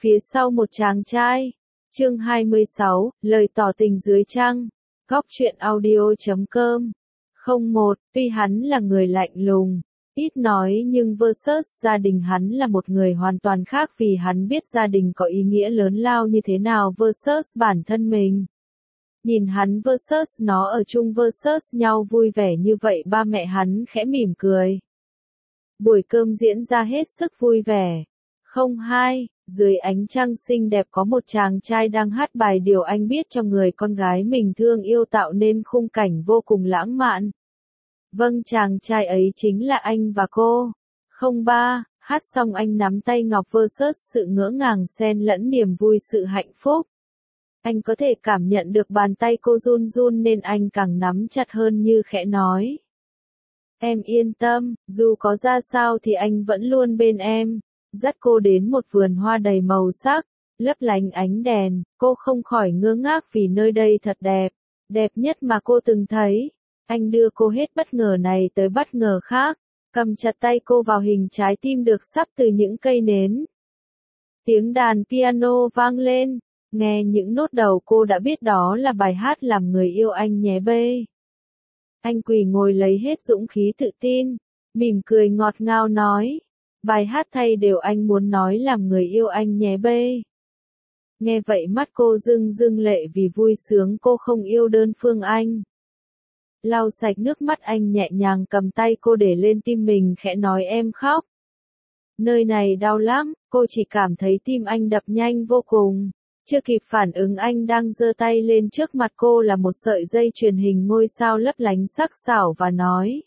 Phía sau một chàng trai. Chương 26, lời tỏ tình dưới trăng. Góc truyện audio.com. 01, tuy hắn là người lạnh lùng, ít nói nhưng versus gia đình hắn là một người hoàn toàn khác vì hắn biết gia đình có ý nghĩa lớn lao như thế nào versus bản thân mình. Nhìn hắn versus nó ở chung versus nhau vui vẻ như vậy ba mẹ hắn khẽ mỉm cười. Buổi cơm diễn ra hết sức vui vẻ. 02, dưới ánh trăng xinh đẹp có một chàng trai đang hát bài điều anh biết cho người con gái mình thương yêu tạo nên khung cảnh vô cùng lãng mạn. Vâng, chàng trai ấy chính là anh và cô. 03, hát xong anh nắm tay Ngọc versus sự ngỡ ngàng xen lẫn niềm vui sự hạnh phúc. Anh có thể cảm nhận được bàn tay cô run run nên anh càng nắm chặt hơn như khẽ nói. Em yên tâm, dù có ra sao thì anh vẫn luôn bên em. Dắt cô đến một vườn hoa đầy màu sắc, lấp lánh ánh đèn, cô không khỏi ngơ ngác vì nơi đây thật đẹp, đẹp nhất mà cô từng thấy. Anh đưa cô hết bất ngờ này tới bất ngờ khác, cầm chặt tay cô vào hình trái tim được sắp từ những cây nến. Tiếng đàn piano vang lên, nghe những nốt đầu cô đã biết đó là bài hát Làm Người Yêu Anh Nhé bê. Anh quỳ ngồi lấy hết dũng khí tự tin, mỉm cười ngọt ngào nói. Bài hát thay đều anh muốn nói Làm Người Yêu Anh Nhé bê. Nghe vậy mắt cô rưng rưng lệ vì vui sướng cô không yêu đơn phương anh. Lau sạch nước mắt anh nhẹ nhàng cầm tay cô để lên tim mình khẽ nói em khóc. Nơi này đau lắm, cô chỉ cảm thấy tim anh đập nhanh vô cùng. Chưa kịp phản ứng anh đang giơ tay lên trước mặt cô là một sợi dây chuyền hình ngôi sao lấp lánh sắc sảo và nói.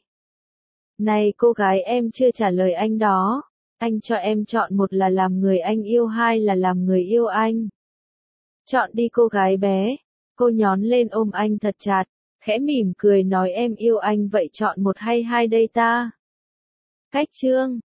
Này cô gái em chưa trả lời anh đó. Anh cho em chọn một là làm người anh yêu hai là làm người yêu anh. Chọn đi cô gái bé. Cô nhón lên ôm anh thật chặt, khẽ mỉm cười nói em yêu anh vậy chọn một hay hai đây ta. Cách chương